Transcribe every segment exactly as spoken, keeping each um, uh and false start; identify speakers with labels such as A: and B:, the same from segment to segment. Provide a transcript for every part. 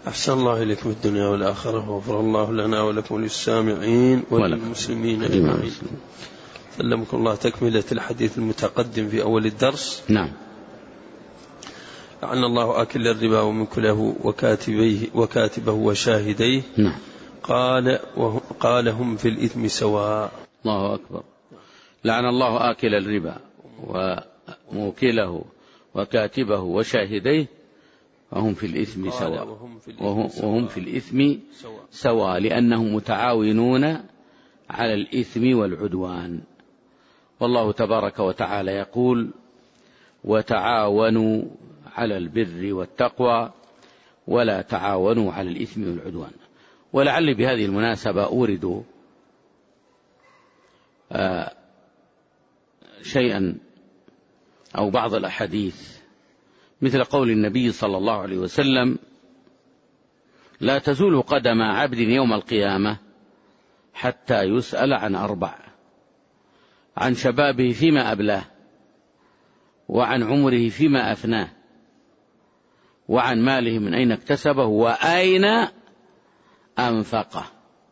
A: أحسن الله إليكم في الدنيا والآخرة، وغفر الله لنا ولكم وللسامعين وللمسلمين أجمعين. سلمكم الله. تكملة الحديث المتقدم في أول الدرس.
B: نعم.
A: لعن الله آكل الربا ومنكله وكاتبيه وكاتبه وشاهديه.
B: نعم.
A: قال قال هم في الإثم سواء.
B: الله أكبر. لعن الله آكل الربا وموكله وكاتبه وشاهديه وهم في الإثم سواء. وهم, وهم في الإثم سواء لأنهم متعاونون على الإثم والعدوان. والله تبارك وتعالى يقول: وتعاونوا على البر والتقوى ولا تعاونوا على الإثم والعدوان. ولعل بهذه المناسبة أورد آه شيئا أو بعض الأحاديث مثل قول النبي صلى الله عليه وسلم: لا تزول قدم عبد يوم القيامة حتى يسأل عن أربع: عن شبابه فيما أبلاه، وعن عمره فيما أفناه، وعن ماله من أين اكتسبه وأين أنفقه.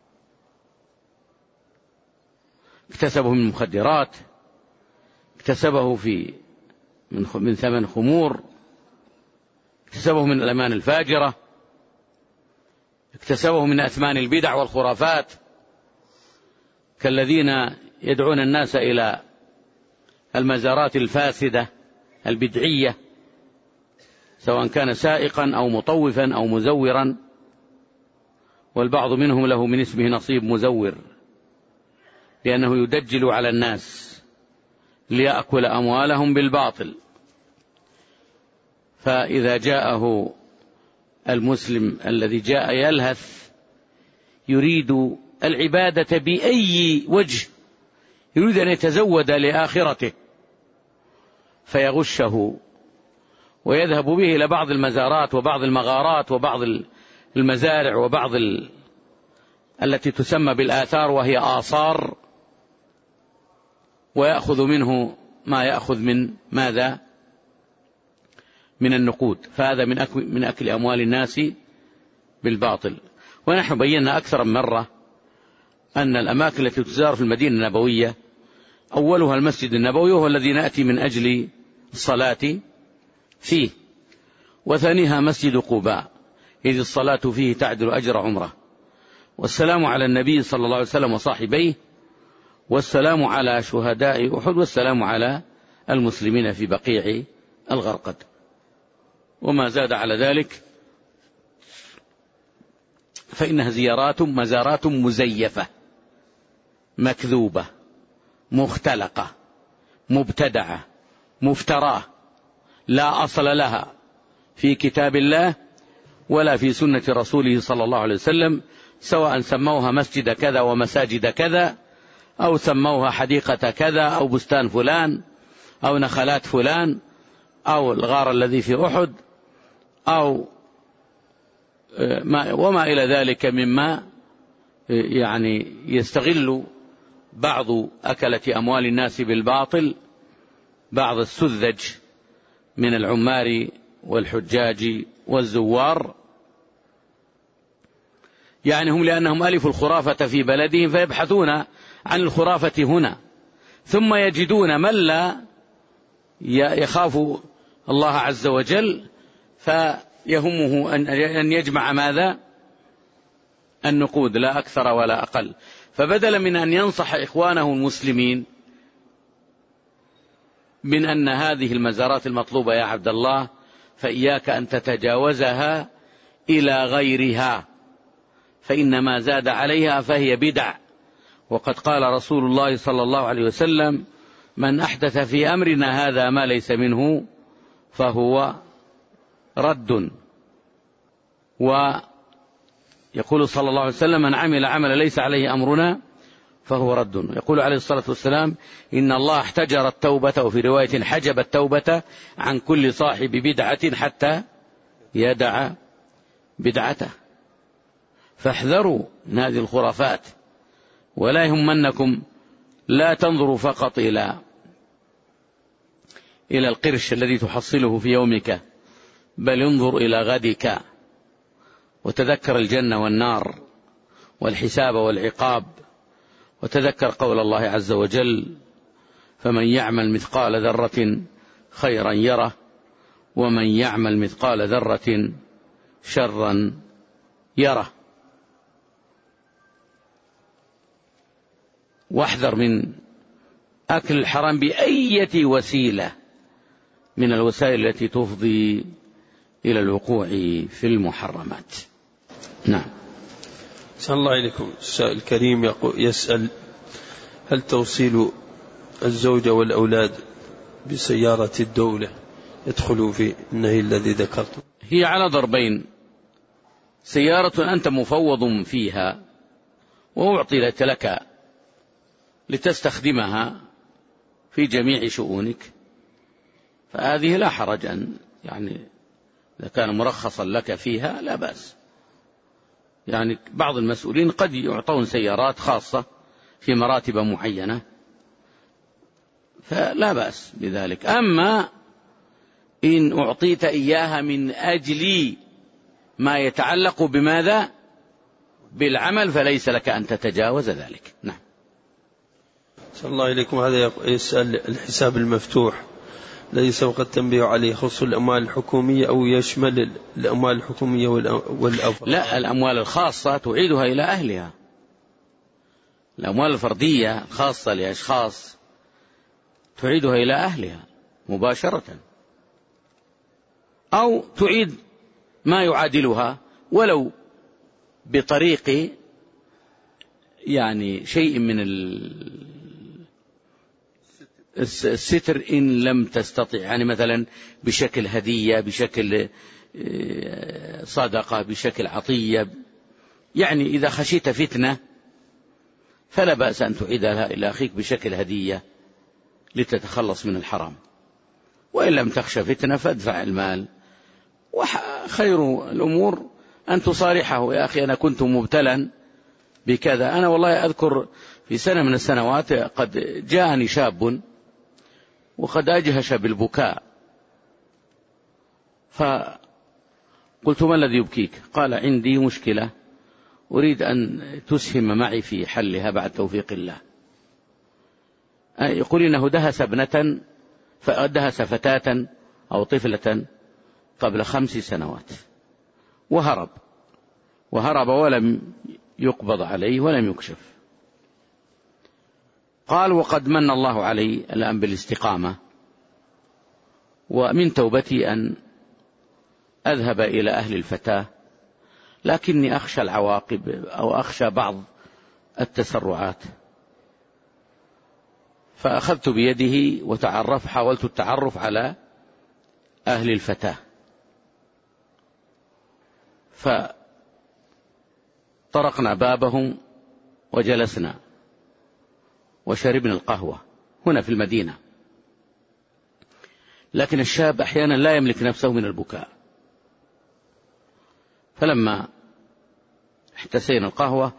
B: اكتسبه من مخدرات، اكتسبه في من ثمن خمور، اكتسبه من الأمان الفاجرة، اكتسبه من أثمان البدع والخرافات كالذين يدعون الناس إلى المزارات الفاسدة البدعية، سواء كان سائقا أو مطوفا أو مزورا، والبعض منهم له من اسمه نصيب مزور، لأنه يدجل على الناس ليأكل أموالهم بالباطل. فإذا جاءه المسلم الذي جاء يلهث يريد العبادة بأي وجه، يريد أن يتزود لآخرته، فيغشه ويذهب به إلى بعض المزارات وبعض المغارات وبعض المزارع وبعض ال... التي تسمى بالآثار وهي آثار، ويأخذ منه ما يأخذ من ماذا؟ من النقود. فهذا من أكل, من أكل أموال الناس بالباطل. ونحن بينا أكثر من مرة أن الأماكن التي تزار في المدينة النبوية أولها المسجد النبوي، وهو الذي نأتي من أجل الصلاة فيه، وثانيها مسجد قباء، إذ الصلاة فيه تعدل أجر عمره. والسلام على النبي صلى الله عليه وسلم وصاحبيه، والسلام على شهداء أحد، والسلام على المسلمين في بقيع الغرقد. وما زاد على ذلك فإنها زيارات مزارات مزيفة مكذوبة مختلقة مبتدعة مفتراه، لا أصل لها في كتاب الله ولا في سنة رسوله صلى الله عليه وسلم، سواء سموها مسجد كذا ومساجد كذا، أو سموها حديقة كذا، أو بستان فلان، أو نخلات فلان، أو الغار الذي في أحد، أو ما وما إلى ذلك مما يعني يستغل بعض أكلة أموال الناس بالباطل، بعض السذج من العمار والحجاج والزوار، يعني هم لأنهم ألفوا الخرافة في بلدهم فيبحثون عن الخرافة هنا، ثم يجدون من لا يخاف الله عز وجل فيهمه أن يجمع ماذا؟ النقود، لا أكثر ولا أقل. فبدلا من أن ينصح إخوانه المسلمين من أن هذه المزارات المطلوبة يا عبد الله فإياك أن تتجاوزها إلى غيرها، فإنما زاد عليها فهي بدع. وقد قال رسول الله صلى الله عليه وسلم: من أحدث في أمرنا هذا ما ليس منه فهو رد. ويقول صلى الله عليه وسلم: من عمل عمل ليس عليه أمرنا فهو رد. يقول عليه الصلاة والسلام: إن الله احتجر التوبة، وفي رواية حجب التوبة عن كل صاحب بدعة حتى يدع بدعته. فاحذروا من هذه الخرافات، ولا يهمنكم، لا تنظروا فقط إلى إلى القرش الذي تحصله في يومك، بل انظر إلى غدك، وتذكر الجنة والنار والحساب والعقاب، وتذكر قول الله عز وجل: فمن يعمل مثقال ذرة خيرا يره ومن يعمل مثقال ذرة شرا يره. واحذر من أكل الحرام بأية وسيلة من الوسائل التي تفضي إلى الوقوع في المحرمات. نعم.
A: أحسن الله إليكم. السائل الكريم يسأل: هل توصيل الزوجة والأولاد بسيارة الدولة يدخل في النهي الذي ذكرته؟
B: هي على ضربين: سيارة أنت مفوض فيها وأعطيت لك لتستخدمها في جميع شؤونك، فهذه لا حرج أن يعني إذا كان مرخصا لك فيها لا بأس. يعني بعض المسؤولين قد يعطون سيارات خاصة في مراتب معينة، فلا بأس بذلك. أما إن أعطيت إياها من أجل ما يتعلق بماذا؟ بالعمل، فليس لك أن تتجاوز ذلك. نعم.
A: صلى الله إليكم. هذا يسأل: الحساب المفتوح الذي سبق التنبيه عليه يخص الأموال الحكومية أو يشمل الأموال الحكومية والأفراد؟
B: لا، الأموال الخاصة تعيدها إلى أهلها. الأموال الفردية الخاصة لأشخاص تعيدها إلى أهلها مباشرة، أو تعيد ما يعادلها ولو بطريق يعني شيء من الستر إن لم تستطع، يعني مثلا بشكل هدية، بشكل صدقة، بشكل عطية. يعني إذا خشيت فتنة فلا بأس أن تعيدها إلى أخيك بشكل هدية لتتخلص من الحرام، وإن لم تخشى فتنة فادفع المال. وخير الأمور أن تصارحه: يا أخي أنا كنت مبتلا بكذا. أنا والله أذكر في سنة من السنوات قد جاءني شاب وقد أجهش بالبكاء، فقلت: ما الذي يبكيك؟ قال: عندي مشكلة أريد أن تسهم معي في حلها بعد توفيق الله. يقول إنه دهس ابنة دهس فتاة أو طفلة قبل خمس سنوات وهرب وهرب ولم يقبض عليه ولم يكشف. قال: وقد من الله علي الآن بالاستقامة، ومن توبتي أن أذهب إلى أهل الفتاة، لكني أخشى العواقب أو أخشى بعض التسرعات. فأخذت بيده وتعرف حاولت التعرف على أهل الفتاة، فطرقنا بابهم وجلسنا وشربنا القهوة هنا في المدينة. لكن الشاب أحيانا لا يملك نفسه من البكاء، فلما احتسينا القهوة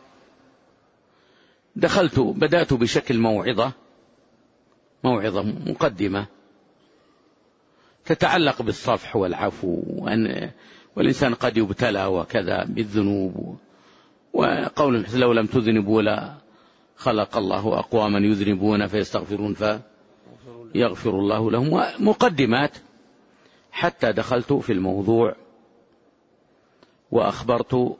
B: دخلت بدأت بشكل موعظة موعظة مقدمة تتعلق بالصفح والعفو، وأن والإنسان قد يبتلى وكذا بالذنوب، وقول: لو لم تذنبوا لا خلق الله أقواما يذنبون فيستغفرون فيغفر الله لهم، ومقدمات، حتى دخلت في الموضوع وأخبرت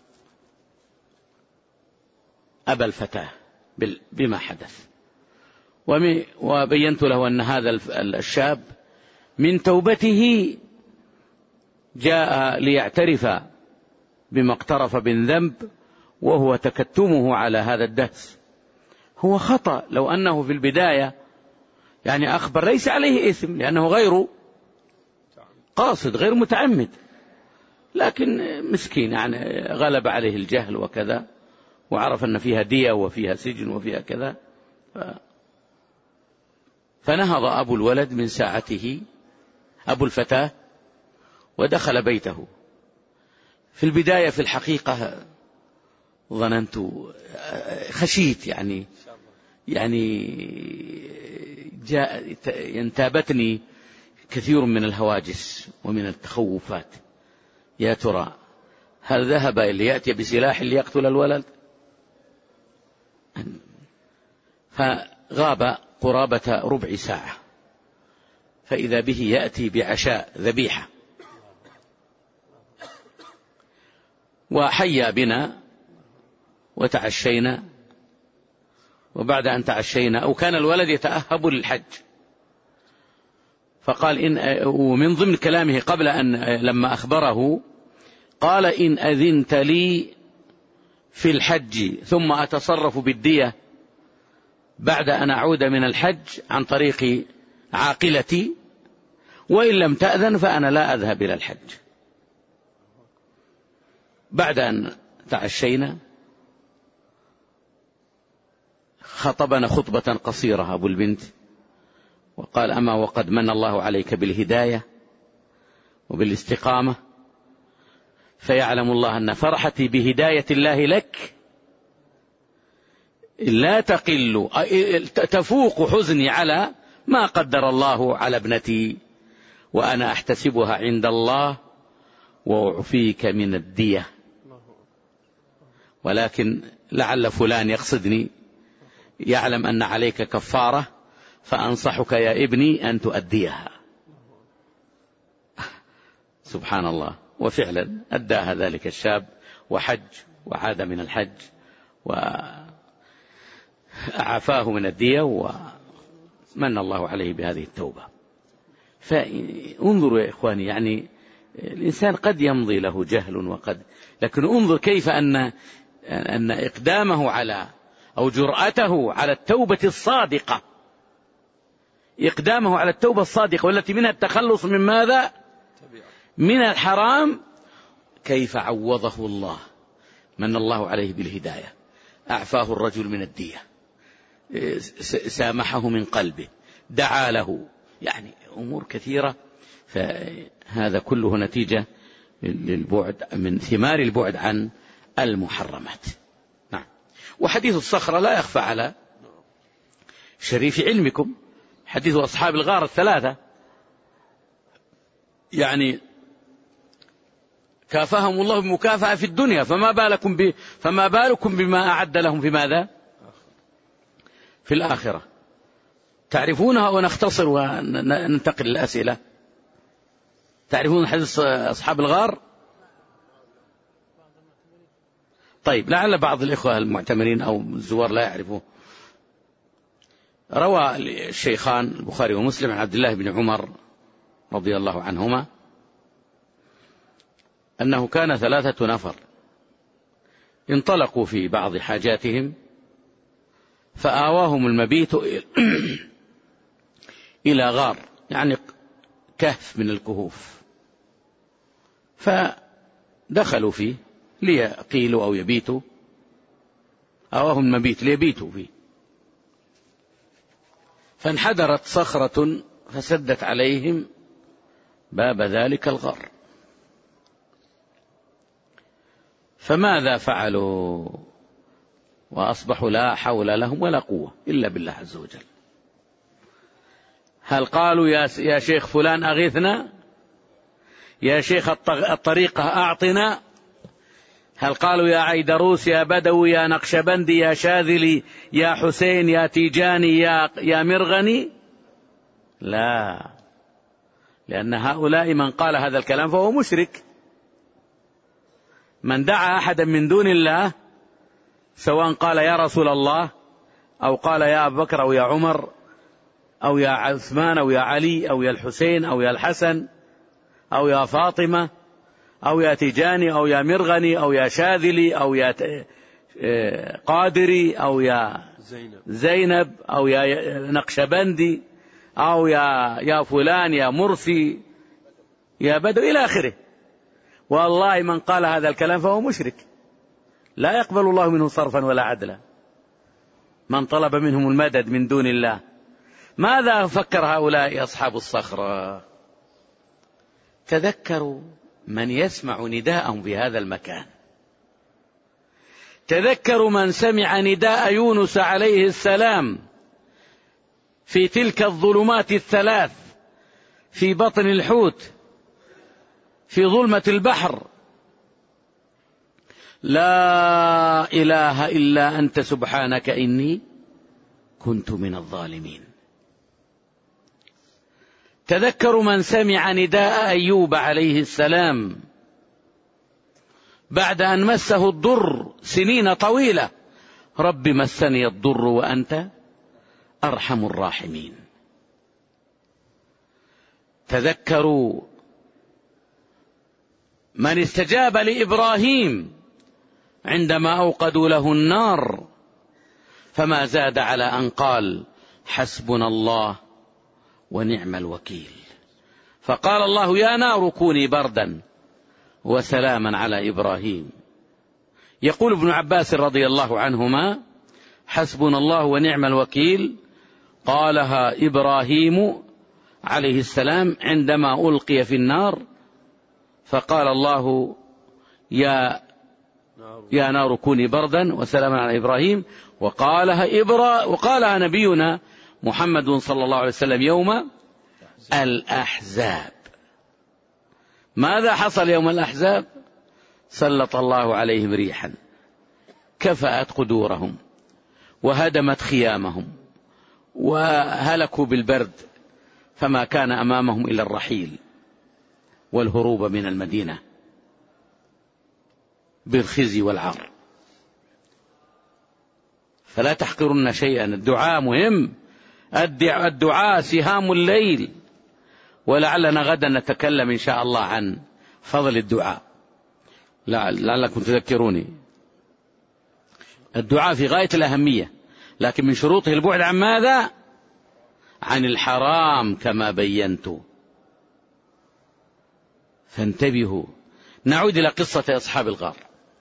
B: أبا الفتاة بما حدث، وبينت له أن هذا الشاب من توبته جاء ليعترف بما اقترف من ذنب، وهو تكتمه على هذا الدهس هو خطأ. لو أنه في البداية يعني أخبر ليس عليه إثم، لأنه غير قاصد غير متعمد، لكن مسكين يعني غلب عليه الجهل وكذا، وعرف أن فيها دية وفيها سجن وفيها كذا، ف... فنهض أبو الولد من ساعته، أبو الفتاة، ودخل بيته. في البداية في الحقيقة ظننت خشيت يعني يعني جاء ينتابتني كثير من الهواجس ومن التخوفات، يا ترى هل ذهب ليأتي بسلاح ليقتل الولد؟ فغاب قرابة ربع ساعة، فإذا به يأتي بعشاء ذبيحة، وحيا بنا وتعشينا. وبعد أن تعشينا، أو كان الولد يتأهب للحج، فقال إن، ومن ضمن كلامه قبل أن لما أخبره قال: إن أذنت لي في الحج ثم أتصرف بالدية بعد أن أعود من الحج عن طريق عاقلتي، وإن لم تأذن فأنا لا أذهب إلى الحج. بعد أن تعشينا خطبنا خطبة قصيرة أبو البنت، وقال: أما وقد من الله عليك بالهداية وبالاستقامة، فيعلم الله أن فرحتي بهداية الله لك لا تقل، تفوق حزني على ما قدر الله على ابنتي، وأنا أحتسبها عند الله وأعفيك من الدية، ولكن لعل فلان يقصدني، يعلم أن عليك كفارة، فأنصحك يا ابني أن تؤديها. سبحان الله. وفعلا أداها ذلك الشاب وحج، وعاد من الحج وعافاه من الدية، ومن الله عليه بهذه التوبة. فانظروا يا إخواني، يعني الإنسان قد يمضي له جهل وقد، لكن انظر كيف أن أن إقدامه على أو جرأته على التوبة الصادقة، إقدامه على التوبة الصادقة والتي منها التخلص من ماذا؟ من الحرام، كيف عوضه الله، من الله عليه بالهداية، أعفاه الرجل من الدية، سامحه من قلبه، دعا له، يعني أمور كثيرة. فهذا كله نتيجة للبعد من ثمار البعد عن المحرمات. نعم. وحديث الصخرة لا يخفى على شريف علمكم، حديث أصحاب الغار الثلاثة، يعني كافهم الله بمكافأة في الدنيا، فما بالكم ب... فما بالكم بما أعد لهم في ماذا؟ في الآخرة. تعرفونها ونختصر وننتقل للأسئلة. تعرفون حديث أصحاب الغار؟ طيب، لعل بعض الإخوة المعتمرين أو الزوار لا يعرفوه. روى الشيخان البخاري ومسلم عن عبد الله بن عمر رضي الله عنهما أنه كان ثلاثة نفر انطلقوا في بعض حاجاتهم، فآواهم المبيت إلى غار، يعني كهف من الكهوف، فدخلوا فيه ليقيلوا أو يبيتوا، آواهم المبيت ليبيتوا فيه، فانحدرت صخرة فسدت عليهم باب ذلك الغار. فماذا فعلوا؟ وأصبحوا لا حول لهم ولا قوة إلا بالله عز وجل. هل قالوا يا يا شيخ فلان أغثنا، يا شيخ الطريقة أعطنا؟ هل قالوا يا عيدروس، يا بدوي، يا نقشبندي، يا شاذلي، يا حسين، يا تيجاني، يا يا مرغني؟ لا، لأن هؤلاء من قال هذا الكلام فهو مشرك. من دعا أحدا من دون الله، سواء قال يا رسول الله أو قال يا أبو بكر أو يا عمر أو يا عثمان أو يا علي أو يا الحسين أو يا الحسن أو يا فاطمة أو يا تيجاني أو يا مرغني أو يا شاذلي أو يا قادري أو يا زينب أو يا نقشبندي أو يا يا فلان يا مرسي يا بدو إلى آخره، والله من قال هذا الكلام فهو مشرك، لا يقبل الله منه صرفا ولا عدلا. من طلب منهم المدد من دون الله. ماذا فكر هؤلاء أصحاب الصخرة؟ تذكروا من يسمع نداءهم في هذا المكان، تذكروا من سمع نداء يونس عليه السلام في تلك الظلمات الثلاث، في بطن الحوت، في ظلمة البحر، لا إله إلا أنت سبحانك إني كنت من الظالمين. تذكروا من سمع نداء أيوب عليه السلام بعد أن مسه الضر سنين طويلة: رب مسني الضر وأنت أرحم الراحمين. تذكروا من استجاب لإبراهيم عندما أوقدوا له النار فما زاد على أن قال: حسبنا الله ونعم الوكيل. فقال الله: يا نار كوني بردا وسلاما على إبراهيم. يقول ابن عباس رضي الله عنهما: حسبنا الله ونعم الوكيل قالها إبراهيم عليه السلام عندما ألقي في النار، فقال الله: يا يا نار كوني بردا وسلاما على إبراهيم. وقالها إبرا وقالها نبينا محمد صلى الله عليه وسلم يوم الأحزاب. ماذا حصل يوم الأحزاب؟ سلط الله عليهم ريحا كفأت قدورهم وهدمت خيامهم وهلكوا بالبرد، فما كان أمامهم إلا الرحيل والهروب من المدينة بالخزي والعار. فلا تحقرن شيئا، الدعاء مهم، الدعاء سهام الليل. ولعلنا غدا نتكلم إن شاء الله عن فضل الدعاء، لعلكم تذكروني. الدعاء في غاية الأهمية، لكن من شروطه البعد عن ماذا؟ عن الحرام كما بينت. فانتبهوا. نعود إلى قصة أصحاب الغار.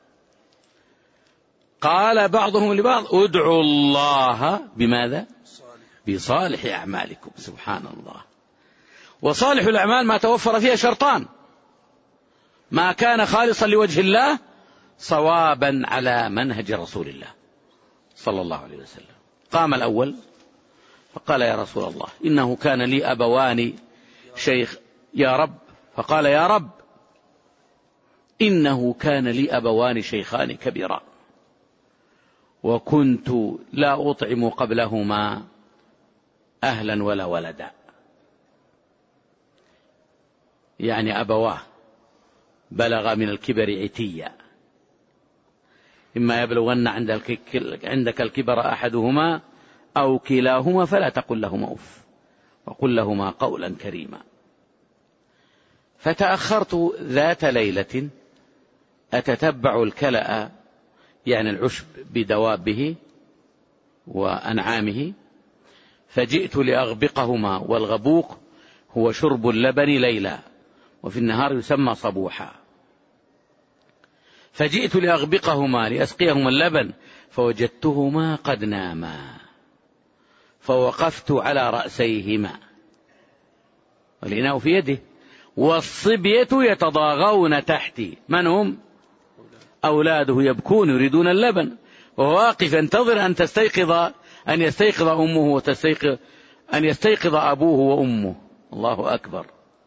B: قال بعضهم لبعض: ادعوا الله بماذا؟ بصالح أعمالكم. سبحان الله. وصالح الأعمال ما توفر فيها شرطان: ما كان خالصا لوجه الله، صوابا على منهج رسول الله صلى الله عليه وسلم. قام الأول فقال: يا رسول الله، إنه كان لي أبوان شيخ. يا رب. فقال: يا رب، إنه كان لي أبوان شيخان كبيران، وكنت لا أطعم قبلهما أهلا ولا ولدا. يعني أبواه بلغ من الكبر عتيا، إما يبلغن عندك الكبر أحدهما أو كلاهما فلا تقل لهما أف وقل لهما قولا كريما. فتأخرت ذات ليلة أتتبع الكلأ، يعني العشب بدوابه وأنعامه، فجئت لأغبقهما، والغبوق هو شرب اللبن ليلا وفي النهار يسمى صبوحا. فجئت لأغبقهما لأسقيهما اللبن فوجدتهما قد ناما، فوقفت على رأسيهما والإناء في يده، والصبية يتضاغون تحتي. من هم؟ أولاده يبكون يريدون اللبن، وهو واقف ينتظر أن تستيقظ أن يستيقظ أمه وتستيقظ أن يستيقظ أبوه وأمه. الله أكبر.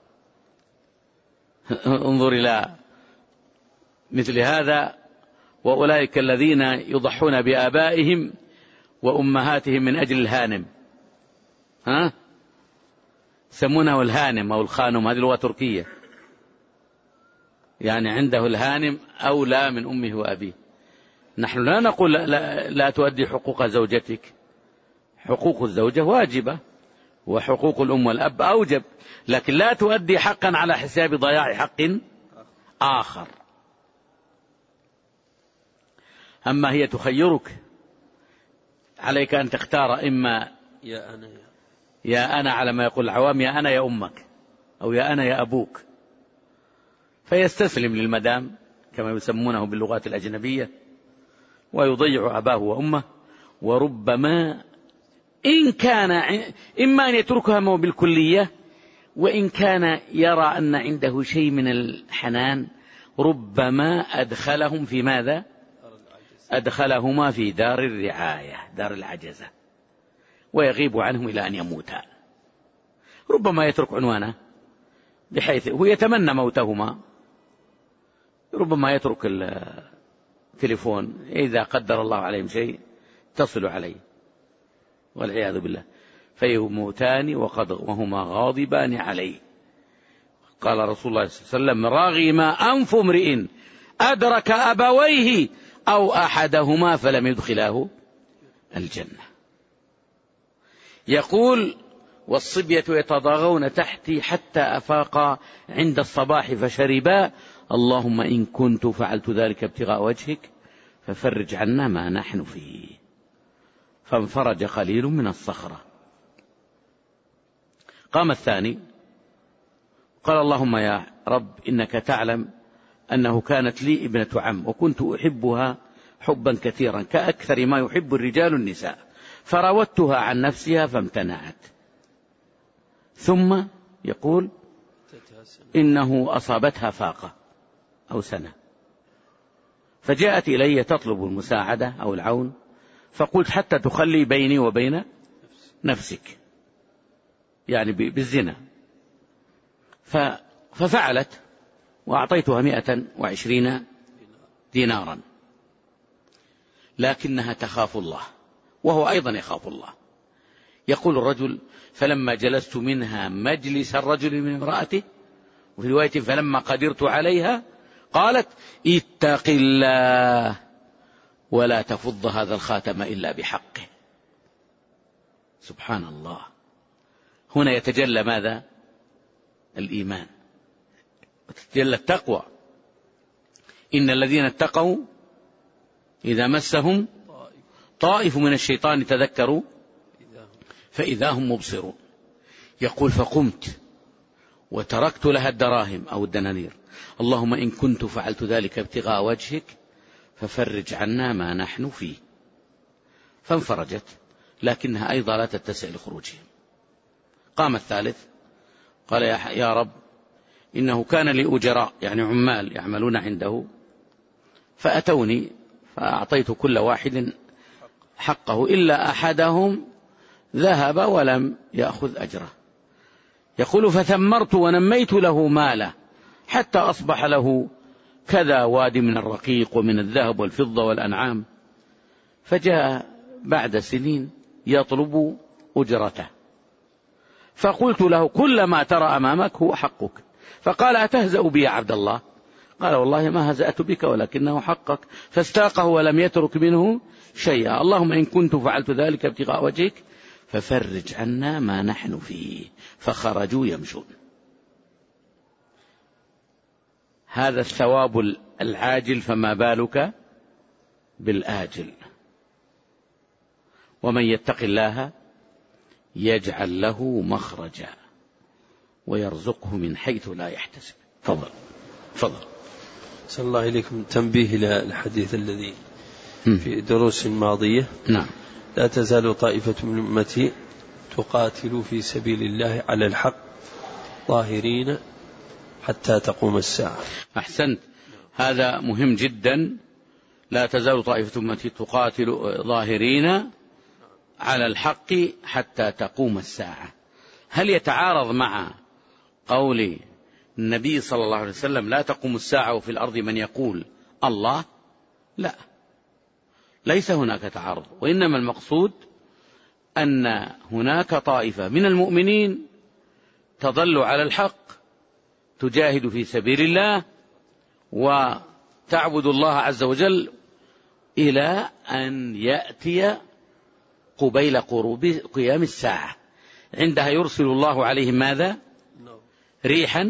B: انظر إلى مثل هذا. وأولئك الذين يضحون بآبائهم وأمهاتهم من أجل الهانم، ها يسمونه الهانم أو الخانم، هذه لغة تركية، يعني عنده الهانم أولى من أمه وأبيه. نحن لا نقول لا, لا, لا تؤدي حقوق زوجتك، حقوق الزوجة واجبة وحقوق الأم والأب أوجب، لكن لا تؤدي حقا على حساب ضياع حق آخر. أما هي تخيرك، عليك أن تختار إما
A: يا أنا يا,
B: يا أنا على ما يقول العوام، يا أنا يا أمك، أو يا أنا يا أبوك، فيستسلم للمدام كما يسمونه باللغات الأجنبية ويضيع أباه وأمه. وربما إن كان إما أن يتركها بالكلية، وإن كان يرى أن عنده شيء من الحنان ربما أدخلهم في ماذا؟ أدخلهما في دار الرعاية، دار العجزة، ويغيب عنهم إلى أن يموتا. ربما يترك عنوانه بحيث هو يتمنى موتهما، ربما يترك تليفون، إذا قدر الله عليهم شيء تصل عليه والعياذ بالله، فيموتان وقد وهما غاضبان عليه. قال رسول الله صلى الله عليه وسلم: رغم أنف امرئ أدرك أبويه أو أحدهما فلم يدخلاه الجنة. يقول: والصبية يتضاغون تحتي حتى أفاقا عند الصباح فشربا، اللهم إن كنت فعلت ذلك ابتغاء وجهك ففرج عنا ما نحن فيه. فانفرج قليل من الصخرة. قام الثاني قال: اللهم يا رب إنك تعلم أنه كانت لي ابنة عم وكنت أحبها حبا كثيرا كأكثر ما يحب الرجال النساء، فراودتها عن نفسها فامتنعت. ثم يقول: إنه أصابتها فاقة أو سنة، فجاءت إلي تطلب المساعدة أو العون، فقلت: حتى تخلي بيني وبين نفسك، يعني بالزنا. ففعلت وأعطيتها مئة وعشرين دينارا، لكنها تخاف الله وهو أيضا يخاف الله. يقول الرجل: فلما جلست منها مجلس الرجل من امرأته، وفي رواية فلما قدرت عليها قالت: اتق الله ولا تفض هذا الخاتم إلا بحقه. سبحان الله. هنا يتجلى ماذا؟ الإيمان، وتتجلى التقوى. إن الذين اتقوا إذا مسهم طائف من الشيطان تذكروا فإذا هم مبصرون. يقول: فقمت وتركت لها الدراهم أو الدنانير، اللهم إن كنت فعلت ذلك ابتغاء وجهك ففرج عنا ما نحن فيه. فانفرجت، لكنها أيضا لا تتسع لخروجهم. قام الثالث قال: يا رب إنه كان لي أجراء، يعني عمال يعملون عنده، فأتوني فأعطيت كل واحد حقه إلا أحدهم ذهب ولم يأخذ أجره. يقول: فثمرت ونميت له ماله حتى أصبح له كذا وادي من الرقيق ومن الذهب والفضة والأنعام. فجاء بعد سنين يطلب أجرته، فقلت له: كل ما ترى أمامك هو حقك. فقال: أتهزأ بي يا عبد الله؟ قال: والله ما هزأت بك ولكنه حقك. فاستاقه ولم يترك منه شيئا. اللهم إن كنت فعلت ذلك ابتغاء وجهك ففرج عنا ما نحن فيه. فخرجوا يمشون. هذا الثواب العاجل، فما بالك بالآجل. ومن يتق الله يجعل له مخرجا ويرزقه من حيث لا يحتسب. تفضل تفضل.
A: صلى الله إليكم. تنبيه إلى الحديث الذي في دروس ماضية.
B: نعم.
A: لا تزال طائفة من أمتي تقاتل في سبيل الله على الحق ظاهرين حتى تقوم الساعة.
B: أحسنت، هذا مهم جدا. لا تزال طائفة من أمتي تقاتل ظاهرين على الحق حتى تقوم الساعة. هل يتعارض مع قول النبي صلى الله عليه وسلم: لا تقوم الساعة وفي الأرض من يقول الله؟ لا، ليس هناك تعارض، وإنما المقصود أن هناك طائفة من المؤمنين تظل على الحق، تجاهد في سبيل الله وتعبد الله عز وجل إلى أن يأتي قبيل قروب قيام الساعة. عندها يرسل الله عليهم ماذا؟ ريحا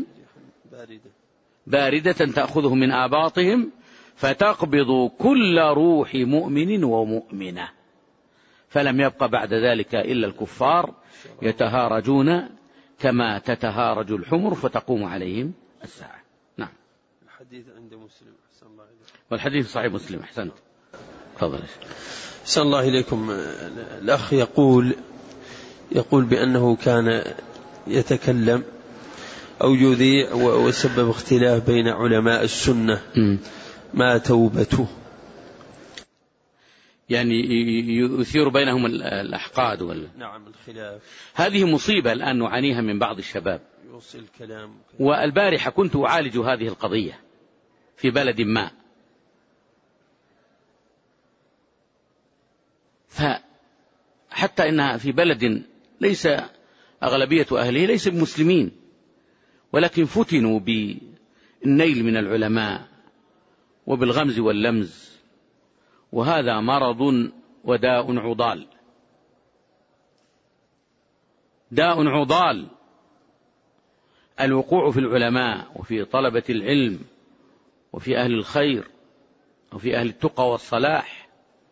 B: باردة تأخذهم من آباطهم فتقبض كل روح مؤمن ومؤمنة، فلم يبق بعد ذلك إلا الكفار يتهارجون كما تتهارج الحمر فتقوم عليهم الساعة. نعم.
A: الحديث عند مسلم. أحسن الله إليكم.
B: والحديث صحيح مسلم. أحسنت. تفضل.
A: أحسن الله إليكم. الأخ يقول يقول بأنه كان يتكلم أو يذيع وسبب اختلاف بين علماء السنة. م. ما توبته؟
B: يعني يثير بينهم الأحقاد وال...
A: نعم الخلاف.
B: هذه مصيبة الآن نعانيها من بعض الشباب.
A: يوصل الكلام.
B: والبارحة كنت أعالج هذه القضية في بلد ما، فحتى إنها في بلد ليس أغلبية أهله ليس بمسلمين، ولكن فتنوا بالنيل من العلماء وبالغمز واللمز، وهذا مرض وداء عضال، داء عضال الوقوع في العلماء وفي طلبة العلم وفي أهل الخير وفي أهل التقى والصلاح.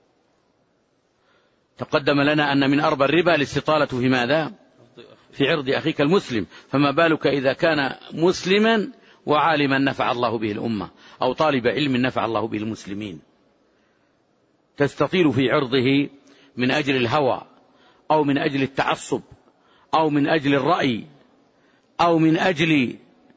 B: تقدم لنا أن من أربى الربا الاستطالة في ماذا؟ في عرض أخيك المسلم، فما بالك إذا كان مسلما وعالما نفع الله به الأمة، أو طالب علم نفع الله به المسلمين. تستطيل في عرضه من أجل الهوى أو من أجل التعصب أو من أجل الرأي أو من أجل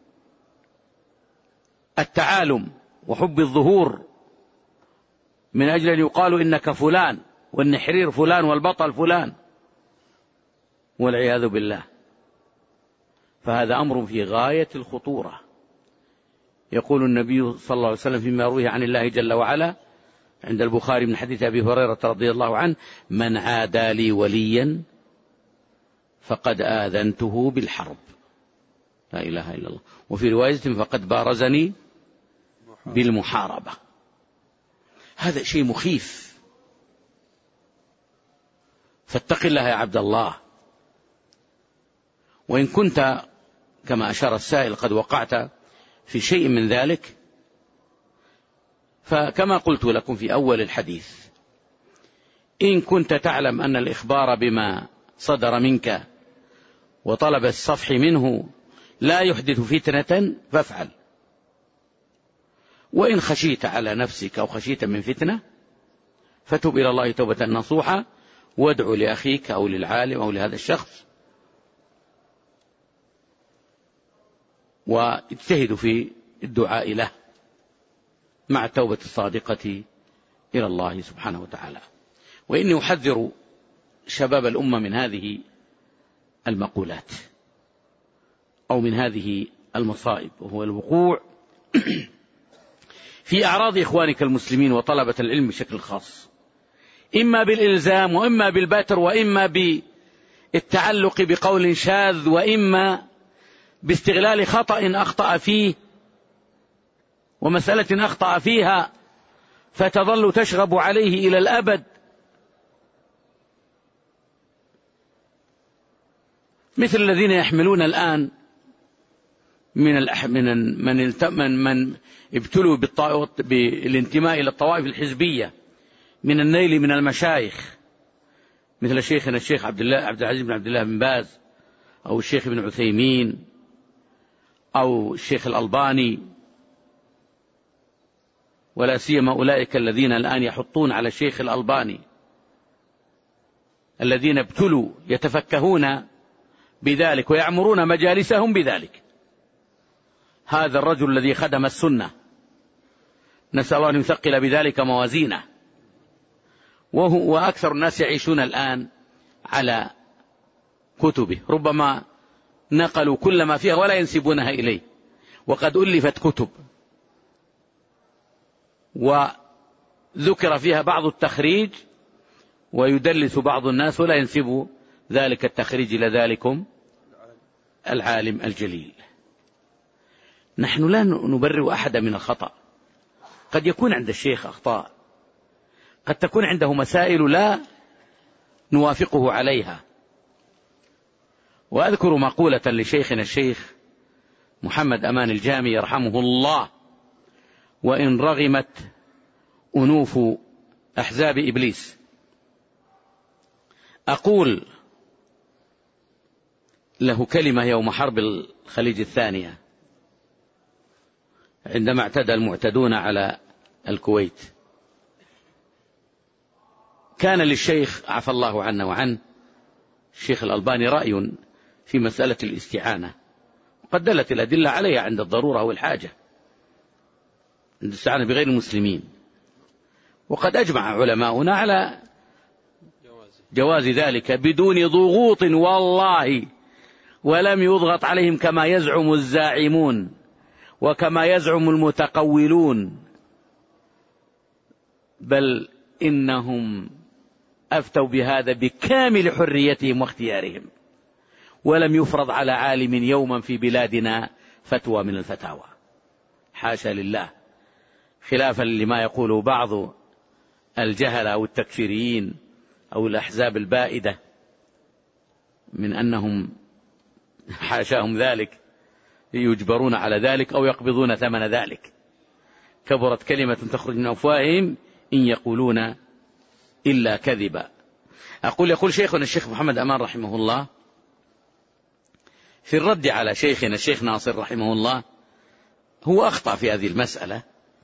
B: التعالم وحب الظهور، من أجل أن يقال إنك فلان والنحرير فلان والبطل فلان، والعياذ بالله. فهذا أمر في غاية الخطورة. يقول النبي صلى الله عليه وسلم فيما روي عن الله جل وعلا عند البخاري من حديث أبي هريرة رضي الله عنه: من عادى لي وليا فقد آذنته بالحرب. لا إله إلا الله. وفي رواية: فقد بارزني بالمحاربة. هذا شيء مخيف، فاتق الله يا عبد الله. وإن كنت كما أشار السائل قد وقعت في شيء من ذلك، فكما قلت لكم في أول الحديث، إن كنت تعلم أن الإخبار بما صدر منك وطلب الصفح منه لا يحدث فتنة فافعل. وإن خشيت على نفسك أو خشيت من فتنة فتب إلى الله توبة نصوحة، وادعو لأخيك أو للعالم أو لهذا الشخص، واجتهد في الدعاء له مع التوبة الصادقة إلى الله سبحانه وتعالى. وإني أحذر شباب الأمة من هذه المقولات أو من هذه المصائب، وهو الوقوع في أعراض إخوانك المسلمين وطلبة العلم بشكل خاص، إما بالإلزام وإما بالبتر وإما بالتعلق بقول شاذ وإما باستغلال خطأ أخطأ فيه ومسألة أخطأ فيها فتظل تشغب عليه إلى الأبد. مثل الذين يحملون الآن من من من, من, من ابتلوا بالانتماء إلى الطوائف الحزبية من النيل من المشايخ، مثل شيخنا الشيخ عبد الله عبد العزيز بن عبد الله بن باز، أو الشيخ ابن عثيمين، أو الشيخ الألباني، ولا سيما أولئك الذين الآن يحطون على الشيخ الألباني، الذين ابتلوا يتفكهون بذلك ويعمرون مجالسهم بذلك. هذا الرجل الذي خدم السنة نسأل الله أن يثقل بذلك موازينه، وهو وأكثر الناس يعيشون الآن على كتبه، ربما نقلوا كل ما فيها ولا ينسبونها إليه، وقد ألفت كتب وذكر فيها بعض التخريج ويدلس بعض الناس ولا ينسب ذلك التخريج إلى ذلكم العالم الجليل. نحن لا نبرئ أحدا من الخطأ، قد يكون عند الشيخ أخطاء، قد تكون عنده مسائل لا نوافقه عليها. وأذكر مقولة لشيخنا الشيخ محمد أمان الجامي يرحمه الله: وإن رغمت أنوف أحزاب إبليس، أقول له كلمة يوم حرب الخليج الثانية عندما اعتدى المعتدون على الكويت. كان للشيخ عفى الله عنا وعن الشيخ الألباني رأي في مسألة الاستعانة، وقد دلت الأدلة عليها عند الضرورة والحاجة، عند الاستعانة بغير المسلمين. وقد أجمع علماؤنا على جواز ذلك بدون ضغوط والله، ولم يضغط عليهم كما يزعم الزاعمون وكما يزعم المتقولون، بل إنهم أفتوا بهذا بكامل حريتهم واختيارهم، ولم يفرض على عالم يوما في بلادنا فتوى من الفتاوى، حاشا لله، خلافا لما يقوله بعض الجهل أو التكفيريين أو الأحزاب البائدة من أنهم حاشاهم ذلك يجبرون على ذلك أو يقبضون ثمن ذلك. كبرت كلمة تخرج من أفواههم إن يقولون إلا كذبا. أقول يقول شيخنا الشيخ محمد أمان رحمه الله في الرد على شيخنا الشيخ ناصر رحمه الله، هو أخطأ في هذه المسألة،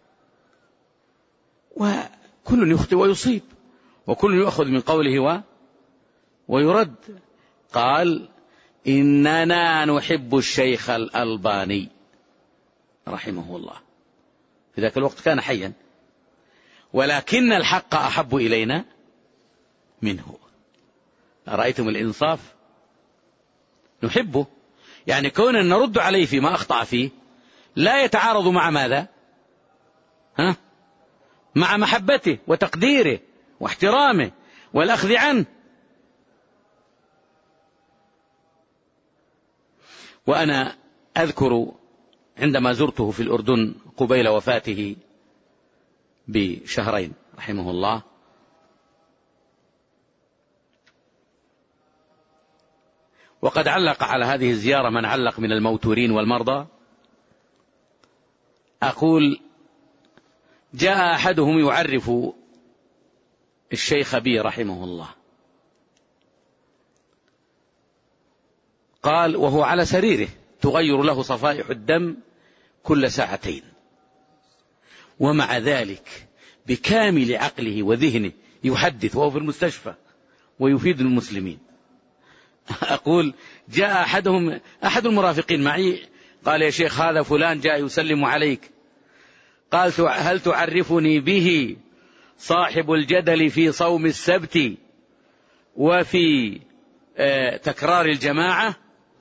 B: وكل يخطئ ويصيب، وكل يأخذ من قوله و ويرد. قال إننا نحب الشيخ الألباني رحمه الله، في ذاك الوقت كان حيا، ولكن الحق أحب إلينا منه. أرأيتم الإنصاف؟ نحبه، يعني كون نرد عليه فيما أخطأ فيه لا يتعارض مع ماذا؟ ها؟ مع محبته وتقديره واحترامه والأخذ عنه. وأنا أذكر عندما زرته في الأردن قبيل وفاته بشهرين رحمه الله، وقد علق على هذه الزيارة من علق من الموتورين والمرضى، أقول جاء أحدهم يعرف الشيخ بي رحمه الله، قال وهو على سريره تغير له صفائح الدم كل ساعتين، ومع ذلك بكامل عقله وذهنه يحدث وهو في المستشفى ويفيد المسلمين. أقول جاء أحدهم أحد المرافقين معي قال يا شيخ هذا فلان جاء يسلم عليك، قال هل تعرفني به صاحب الجدل في صوم السبت وفي تكرار الجماعة؟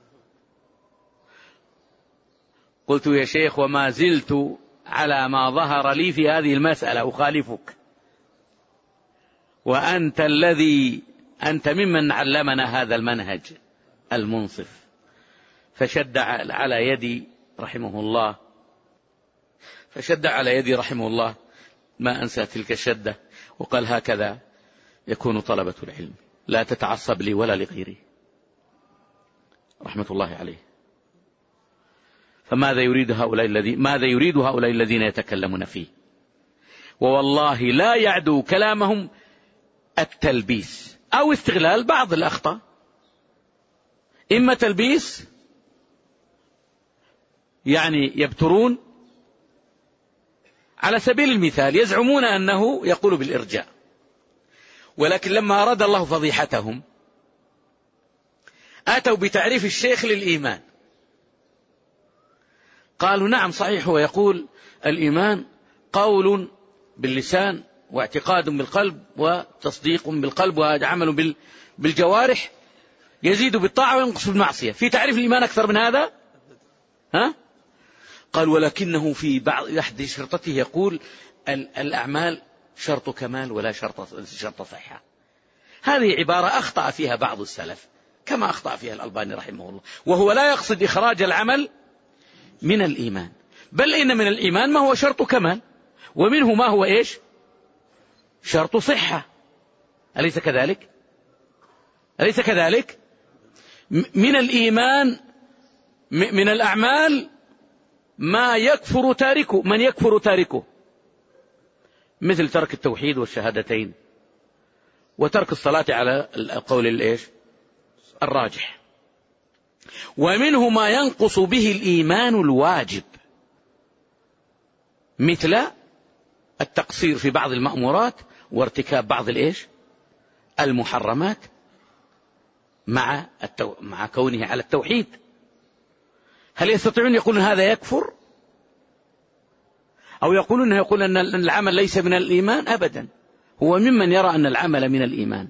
B: قلت يا شيخ وما زلت على ما ظهر لي في هذه المسألة أخالفك، وأنت الذي أنت ممن علمنا هذا المنهج المنصف. فشد على يدي رحمه الله فشد على يدي رحمه الله ما أنسى تلك الشدة، وقال هكذا يكون طلبة العلم، لا تتعصب لي ولا لغيري رحمة الله عليه. فماذا يريد هؤلاء الذين ماذا يريد هؤلاء الذين يتكلمون فيه؟ ووالله لا يعدو كلامهم التلبيس أو استغلال بعض الأخطاء، إما تلبيس يعني يبترون، على سبيل المثال يزعمون أنه يقول بالإرجاء، ولكن لما أراد الله فضيحتهم أتوا بتعريف الشيخ للإيمان، قالوا نعم صحيح هو يقول الإيمان قول باللسان واعتقاد بالقلب وتصديق بالقلب وعمل بالجوارح، يزيد بالطاعة وينقص بالمعصية. في تعريف الإيمان أكثر من هذا؟ ها؟ قال ولكنه في بعض أحد شرطته يقول الأعمال شرط كمال ولا شرط شرط صحة. هذه عبارة أخطأ فيها بعض السلف كما أخطأ فيها الألباني رحمه الله، وهو لا يقصد إخراج العمل من الإيمان، بل إن من الإيمان ما هو شرط كمال، ومنه ما هو إيش؟ شرط صحة. أليس كذلك؟ أليس كذلك؟ من الإيمان من الأعمال ما يكفر تاركه، من يكفر تاركه، مثل ترك التوحيد والشهادتين وترك الصلاة على القول الإيش؟ الراجح. ومنه ما ينقص به الإيمان الواجب، مثل التقصير في بعض المأمورات وارتكاب بعض الإيش؟ المحرمات مع التو... مع كونه على التوحيد. هل يستطيعون يقولون هذا يكفر؟ أو يقولون يقول أن العمل ليس من الإيمان؟ أبدا، هو ممن يرى أن العمل من الإيمان.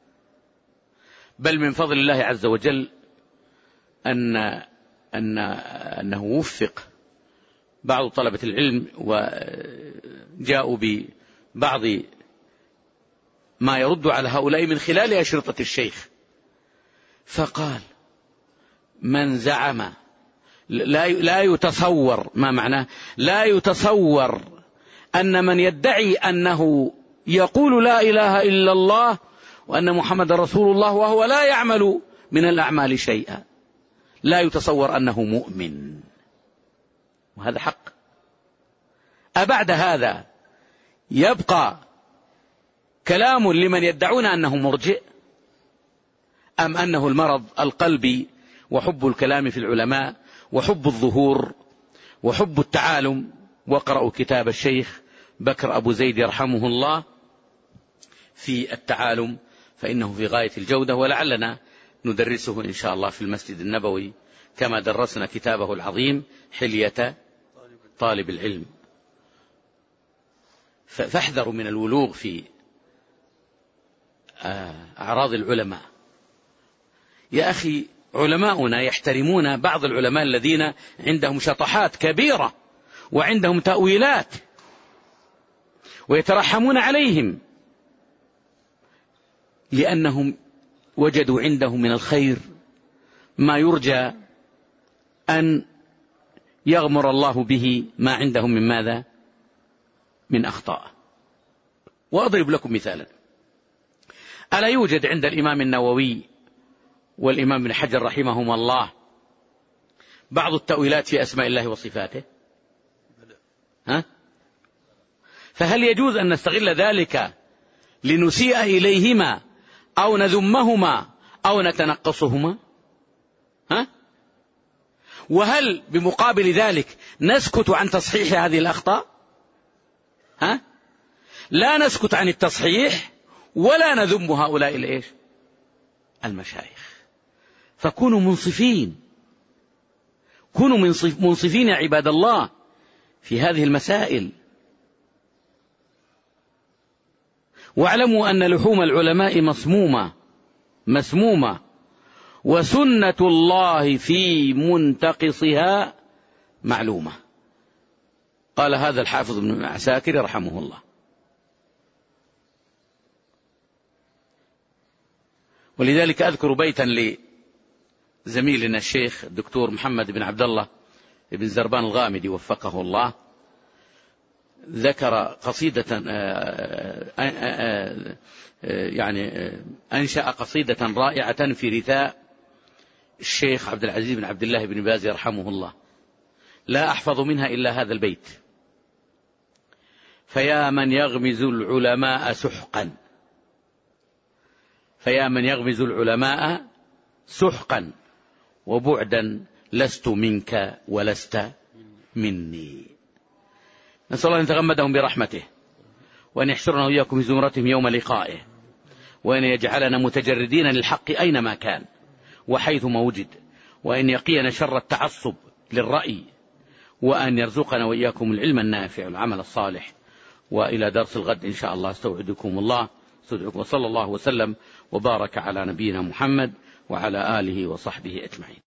B: بل من فضل الله عز وجل أن أن أنه وفق بعض طلبة العلم وجاءوا ببعض ما يرد على هؤلاء من خلال أشرطة الشيخ، فقال: من زعم، لا لا يتصور، ما معناه لا يتصور أن من يدعي أنه يقول لا إله إلا الله وأن محمد رسول الله وهو لا يعمل من الأعمال شيئا، لا يتصور أنه مؤمن، وهذا حق. أبعد هذا يبقى كلام لمن يدعون أنه مرجئ، أم أنه المرض القلبي وحب الكلام في العلماء وحب الظهور وحب التعالم؟ واقرأوا كتاب الشيخ بكر أبو زيد يرحمه الله في التعالم، فإنه في غاية الجودة، ولعلنا ندرسه إن شاء الله في المسجد النبوي كما درسنا كتابه العظيم حلية طالب العلم. فاحذروا من الولوغ في أعراض العلماء. يا أخي، علماؤنا يحترمون بعض العلماء الذين عندهم شطحات كبيرة وعندهم تأويلات، ويترحمون عليهم لأنهم وجدوا عندهم من الخير ما يرجى أن يغمر الله به ما عندهم من ماذا؟ من أخطاء. وأضرب لكم مثالا: ألا يوجد عند الإمام النووي والإمام ابن حجر رحمهما الله بعض التأويلات في أسماء الله وصفاته؟ ها؟ فهل يجوز أن نستغل ذلك لنسيء إليهما أو نذمهما أو نتنقصهما؟ ها؟ وهل بمقابل ذلك نسكت عن تصحيح هذه الأخطاء؟ ها؟ لا نسكت عن التصحيح ولا نذم هؤلاء الإيش؟ المشايخ. فكونوا منصفين، كونوا منصفين يا عباد الله في هذه المسائل. واعلموا أن لحوم العلماء مسمومة مسمومة وسنة الله في منتقصها معلومة. قال هذا الحافظ ابن عساكر رحمه الله. ولذلك أذكر بيتا لزميلنا الشيخ الدكتور محمد بن عبد الله بن زربان الغامدي وفقه الله، ذكر قصيدة يعني أنشأ قصيدة رائعة في رثاء الشيخ عبد العزيز بن عبد الله بن باز يرحمه الله، لا أحفظ منها إلا هذا البيت: فيا من يغمز العلماء سحقا، فيا من يغمز العلماء سحقا وبعدا لست منك ولست مني. نسأل الله أن يتغمدهم برحمته، وأن يحشرنا وإياكم في زمرتهم يوم لقائه، وأن يجعلنا متجردين للحق أينما كان وحيثما وجد، وأن يقينا شر التعصب للرأي، وأن يرزقنا وإياكم العلم النافع والعمل الصالح. وإلى درس الغد إن شاء الله استودعكم الله، وصلى الله وسلم وبارك على نبينا محمد وعلى آله وصحبه أجمعين.